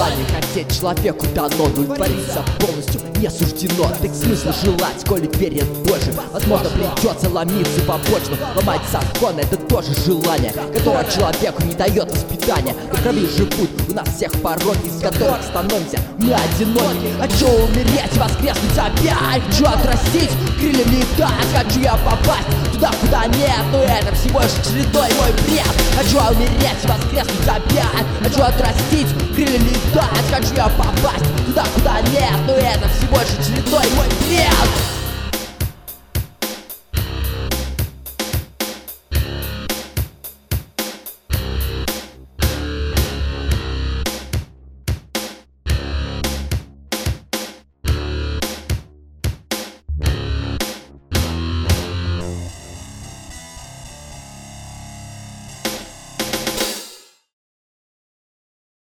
желание хотеть человеку дано, но твориться полностью не суждено. Так смысл желать, коли верит больше. Возможно, придется ломиться побочно. Ломать закон — это тоже желание, которое человеку не дает воспитания. В крови живут у нас всех пороки, из которых становимся мы одиноки. Хочу умереть, воскреснуть опять. Хочу отрастить, крылья летать. Хочу я попасть туда, куда нет, но это всего лишь чередой мой бред. Хочу умереть, воскреснуть опять. Хочу отрастить, крылья летать. Хочу я попасть туда, куда нет, но это всего лишь чередой мой бред.